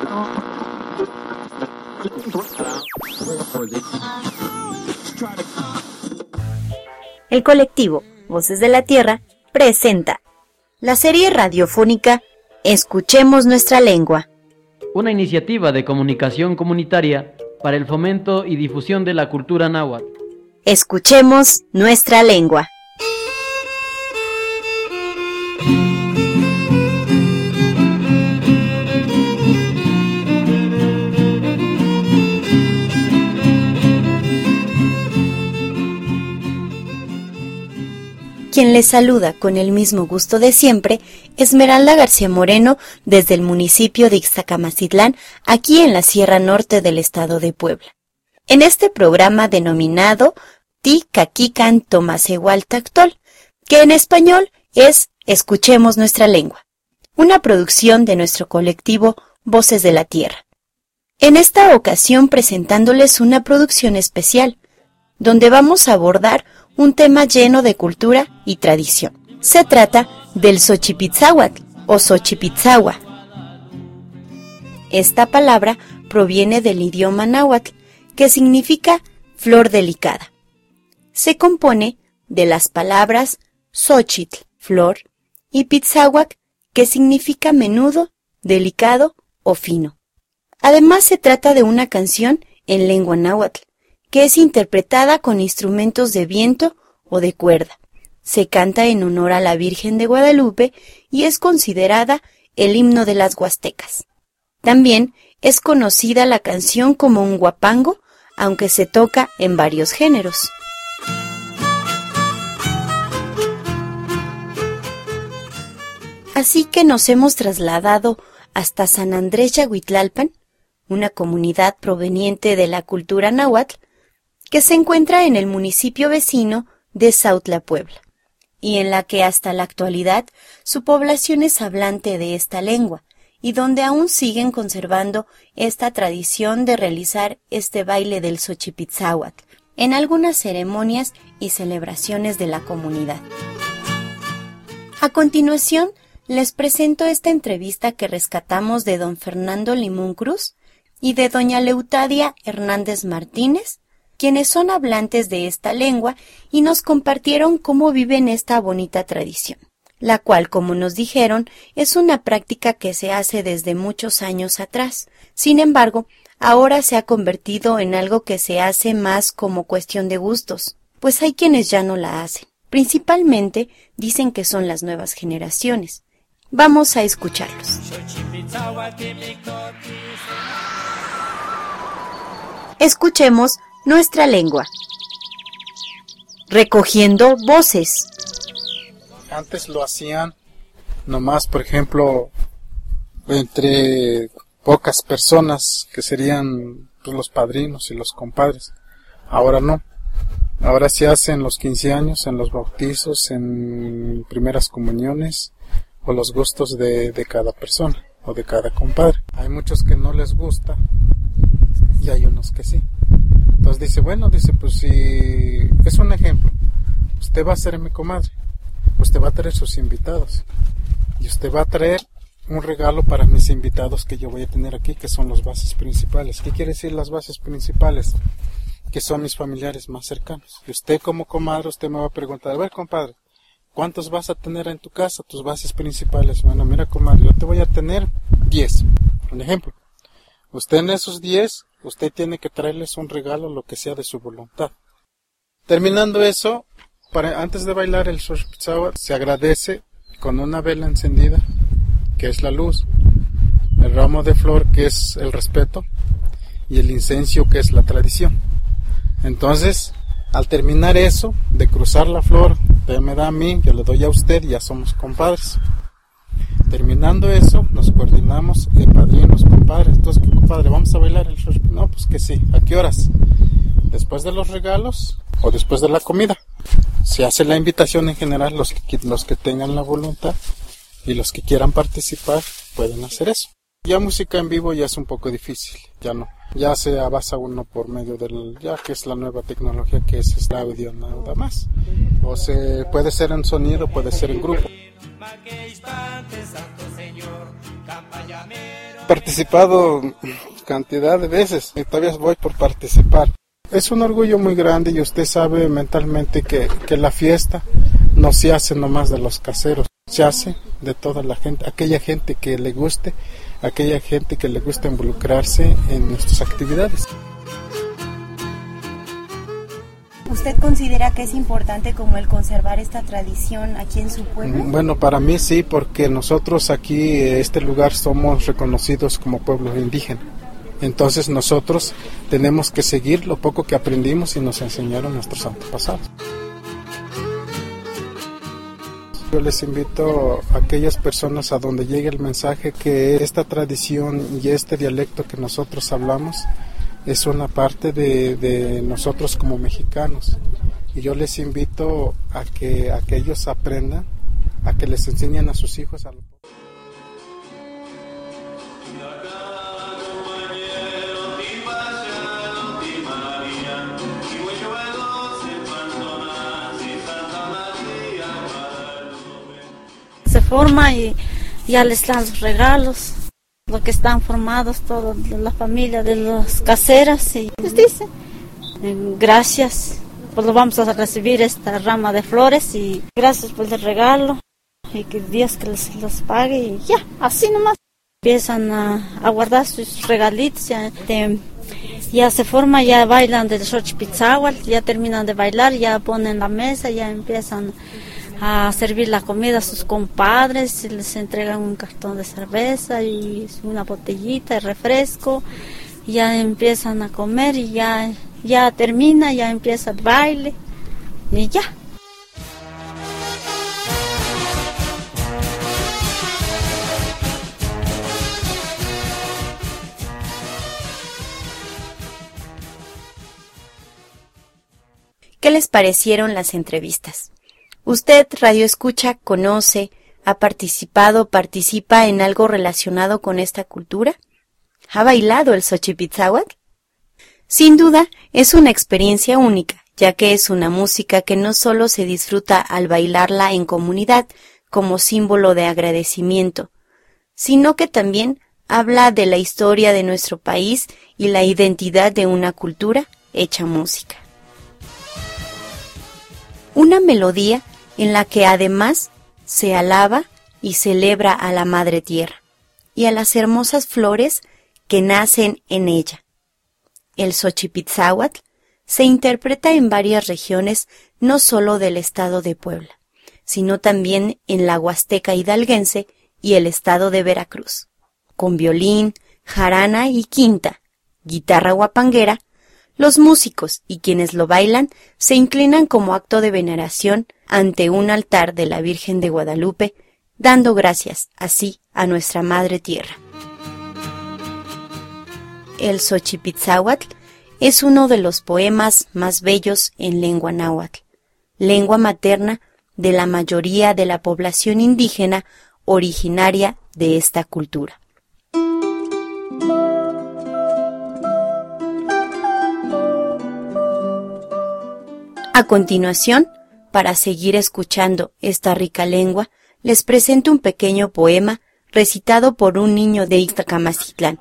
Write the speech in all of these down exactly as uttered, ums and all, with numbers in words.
El colectivo Voces de la Tierra presenta la serie radiofónica Escuchemos Nuestra Lengua, una iniciativa de comunicación comunitaria para el fomento y difusión de la cultura náhuatl. Escuchemos Nuestra Lengua. Quien les saluda con el mismo gusto de siempre, Esmeralda García Moreno, desde el municipio de Ixtacamacitlán, aquí en la Sierra Norte del estado de Puebla. En este programa denominado Ti Caquican Tomasehualtactol, que en español es Escuchemos Nuestra Lengua, una producción de nuestro colectivo Voces de la Tierra. En esta ocasión presentándoles una producción especial, donde vamos a abordar un tema lleno de cultura y tradición. Se trata del Xochipitzáhuatl o Xochipitzahua. Esta palabra proviene del idioma náhuatl, que significa flor delicada. Se compone de las palabras Xochitl, flor, y Pitzáhuac, que significa menudo, delicado o fino. Además se trata de una canción en lengua náhuatl, que es interpretada con instrumentos de viento o de cuerda. Se canta en honor a la Virgen de Guadalupe y es considerada el himno de las huastecas. También es conocida la canción como un huapango, aunque se toca en varios géneros. Así que nos hemos trasladado hasta San Andrés Yahuitlalpan, una comunidad proveniente de la cultura náhuatl, que se encuentra en el municipio vecino de Sautla, Puebla, y en la que hasta la actualidad su población es hablante de esta lengua, y donde aún siguen conservando esta tradición de realizar este baile del Xochipitzáhuatl en algunas ceremonias y celebraciones de la comunidad. A continuación, les presento esta entrevista que rescatamos de don Fernando Limón Cruz y de doña Leutadia Hernández Martínez, quienes son hablantes de esta lengua y nos compartieron cómo viven esta bonita tradición, la cual, como nos dijeron, es una práctica que se hace desde muchos años atrás. Sin embargo, ahora se ha convertido en algo que se hace más como cuestión de gustos, pues hay quienes ya no la hacen. Principalmente dicen que son las nuevas generaciones. Vamos a escucharlos. Escuchemos Nuestra Lengua. Recogiendo voces. Antes lo hacían nomás, por ejemplo, entre pocas personas, que serían pues, los padrinos y los compadres. Ahora no. Ahora se hace en los quince años, en los bautizos, en primeras comuniones, o los gustos de, de cada persona o de cada compadre. Hay muchos que no les gusta y hay unos que sí. Entonces dice, bueno, dice, pues si es un ejemplo, usted va a ser mi comadre, usted va a traer sus invitados y usted va a traer un regalo para mis invitados que yo voy a tener aquí, que son los bases principales. ¿Qué quiere decir las bases principales? Que son mis familiares más cercanos. Y usted como comadre, usted me va a preguntar, a ver, compadre, ¿cuántos vas a tener en tu casa, tus bases principales? Bueno, mira, comadre, yo te voy a tener diez, un ejemplo. Usted en esos diez, usted tiene que traerles un regalo, lo que sea de su voluntad. Terminando eso, para, antes de bailar el Xochipitzáhuatl, se agradece con una vela encendida, que es la luz, el ramo de flor, que es el respeto, y el incienso, que es la tradición. Entonces, al terminar eso, de cruzar la flor, usted me da a mí, yo le doy a usted, y ya somos compadres. Terminando eso, nos coordinamos, eh, padrinos, compadres. Entonces, ¿qué compadre? ¿Vamos a bailar el Xochipitzáhuatl? No, pues que sí. ¿A qué horas? ¿Después de los regalos o después de la comida? Se hace la invitación en general, los que, los que tengan la voluntad y los que quieran participar pueden hacer eso. Ya música en vivo ya es un poco difícil, ya no. Ya se basa uno por medio del, ya que es la nueva tecnología, que es el audio nada más. O se puede ser en sonido, puede ser en grupo. participado cantidad de veces y todavía voy por participar. Es un orgullo muy grande y usted sabe mentalmente que, que la fiesta no se hace nomás de los caseros, se hace de toda la gente, aquella gente que le guste, aquella gente que le gusta involucrarse en nuestras actividades. ¿Usted considera que es importante como el conservar esta tradición aquí en su pueblo? Bueno, para mí sí, porque nosotros aquí, este lugar, somos reconocidos como pueblo indígena. Entonces nosotros tenemos que seguir lo poco que aprendimos y nos enseñaron nuestros antepasados. Yo les invito a aquellas personas a donde llegue el mensaje que esta tradición y este dialecto que nosotros hablamos es una parte de, de nosotros como mexicanos. Y yo les invito a que, a que ellos aprendan, a que les enseñen a sus hijos a lo se forma y ya les dan los regalos, lo que están formados, toda la familia de los caseros, y les dice gracias, pues lo vamos a recibir esta rama de flores y gracias por el regalo y que Dios que les los pague y ya, así nomás. Empiezan a, a guardar sus regalitos, ya, de, ya se forma, ya bailan del Xochipitzahuatl, ya terminan de bailar, ya ponen la mesa, ya empiezan a servir la comida a sus compadres, y les entregan un cartón de cerveza y una botellita de refresco, y ya empiezan a comer y ya, ya termina, ya empieza el baile y ya. ¿Qué les parecieron las entrevistas? ¿Usted, Radio Escucha, conoce, ha participado, participa en algo relacionado con esta cultura? ¿Ha bailado el Xochipitzahuatl? Sin duda, es una experiencia única, ya que es una música que no solo se disfruta al bailarla en comunidad como símbolo de agradecimiento, sino que también habla de la historia de nuestro país y la identidad de una cultura hecha música. Una melodía en la que además se alaba y celebra a la Madre Tierra y a las hermosas flores que nacen en ella. El Xochipitzahuatl se interpreta en varias regiones, no solo del estado de Puebla, sino también en la Huasteca hidalguense y el estado de Veracruz, con violín, jarana y quinta, guitarra guapanguera. Los músicos y quienes lo bailan se inclinan como acto de veneración ante un altar de la Virgen de Guadalupe, dando gracias así a nuestra Madre Tierra. El Xochipitzahuatl es uno de los poemas más bellos en lengua náhuatl, lengua materna de la mayoría de la población indígena originaria de esta cultura. A continuación, para seguir escuchando esta rica lengua, les presento un pequeño poema recitado por un niño de Ixtacamacitlán.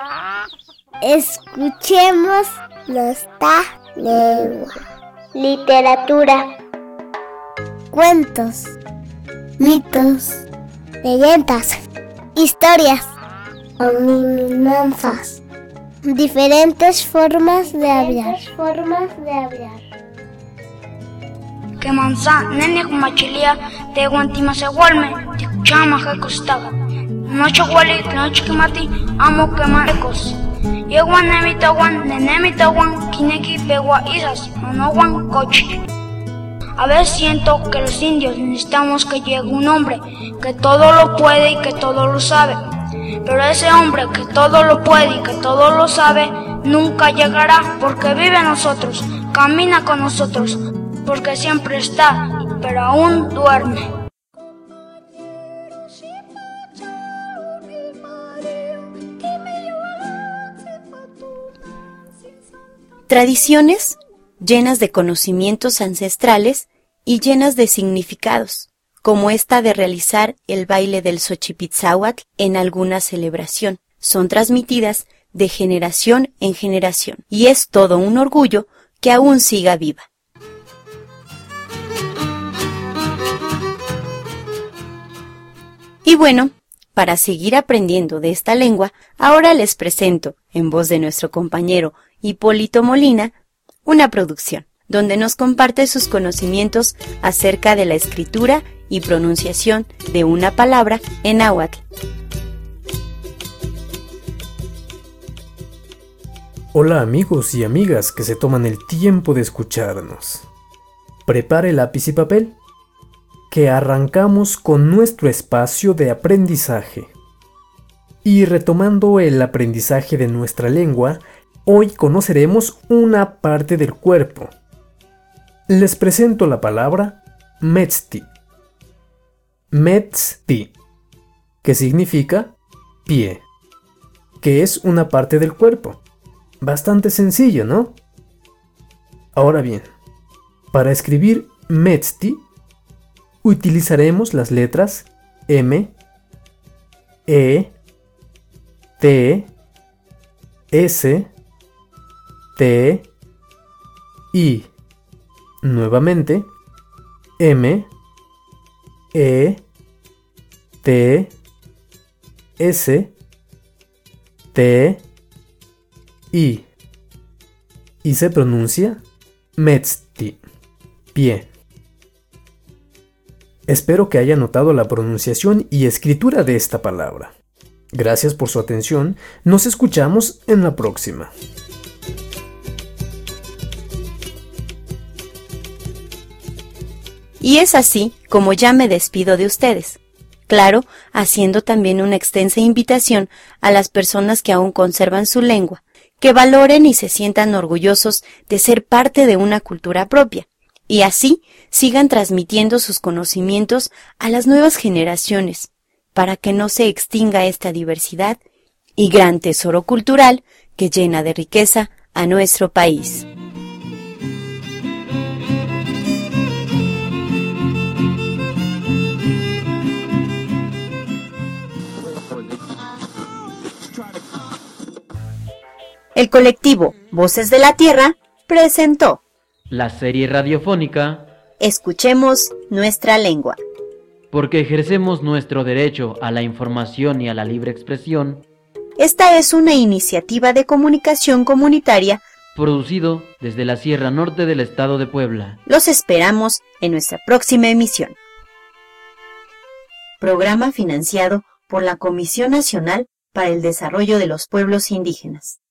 Escuchemos nuestra lengua. Literatura. Cuentos. Mitos. Leyendas. Historias. Adivinanzas. Diferentes formas de hablar. formas de hablar. Que mansa nene kumachilia te guantima se gualme te chama que costaba noche guali noche que mati amo que marcos yeguan nemita guan nenemita guan kineki pegua isas no guan coche. A veces siento que los indios necesitamos que llegue un hombre que todo lo puede y que todo lo sabe, pero ese hombre que todo lo puede y que todo lo sabe nunca llegará porque vive en nosotros, camina con nosotros, porque siempre está, pero aún duerme. Tradiciones llenas de conocimientos ancestrales y llenas de significados, como esta de realizar el baile del Xochipitzahuatl en alguna celebración, son transmitidas de generación en generación, y es todo un orgullo que aún siga viva. Y bueno, para seguir aprendiendo de esta lengua, ahora les presento, en voz de nuestro compañero Hipólito Molina, una producción donde nos comparte sus conocimientos acerca de la escritura y pronunciación de una palabra en náhuatl. Hola amigos y amigas que se toman el tiempo de escucharnos. Prepare lápiz y papel, que arrancamos con nuestro espacio de aprendizaje. Y retomando el aprendizaje de nuestra lengua, hoy conoceremos una parte del cuerpo. Les presento la palabra metzti. Metzti, que significa pie, que es una parte del cuerpo. Bastante sencillo, ¿no? Ahora bien, para escribir metzti, utilizaremos las letras M, E, T, S, T, I. Nuevamente, M, E, T, S, T, I. Y se pronuncia metzti, pie. Espero que haya notado la pronunciación y escritura de esta palabra. Gracias por su atención. Nos escuchamos en la próxima. Y es así como ya me despido de ustedes. Claro, haciendo también una extensa invitación a las personas que aún conservan su lengua, que valoren y se sientan orgullosos de ser parte de una cultura propia, y así sigan transmitiendo sus conocimientos a las nuevas generaciones, para que no se extinga esta diversidad y gran tesoro cultural que llena de riqueza a nuestro país. El colectivo Voces de la Tierra presentó la serie radiofónica Escuchemos nuestra lengua. Porque ejercemos nuestro derecho a la información y a la libre expresión. Esta es una iniciativa de comunicación comunitaria producido desde la Sierra Norte del estado de Puebla. Los esperamos en nuestra próxima emisión. Programa financiado por la Comisión Nacional para el Desarrollo de los Pueblos Indígenas.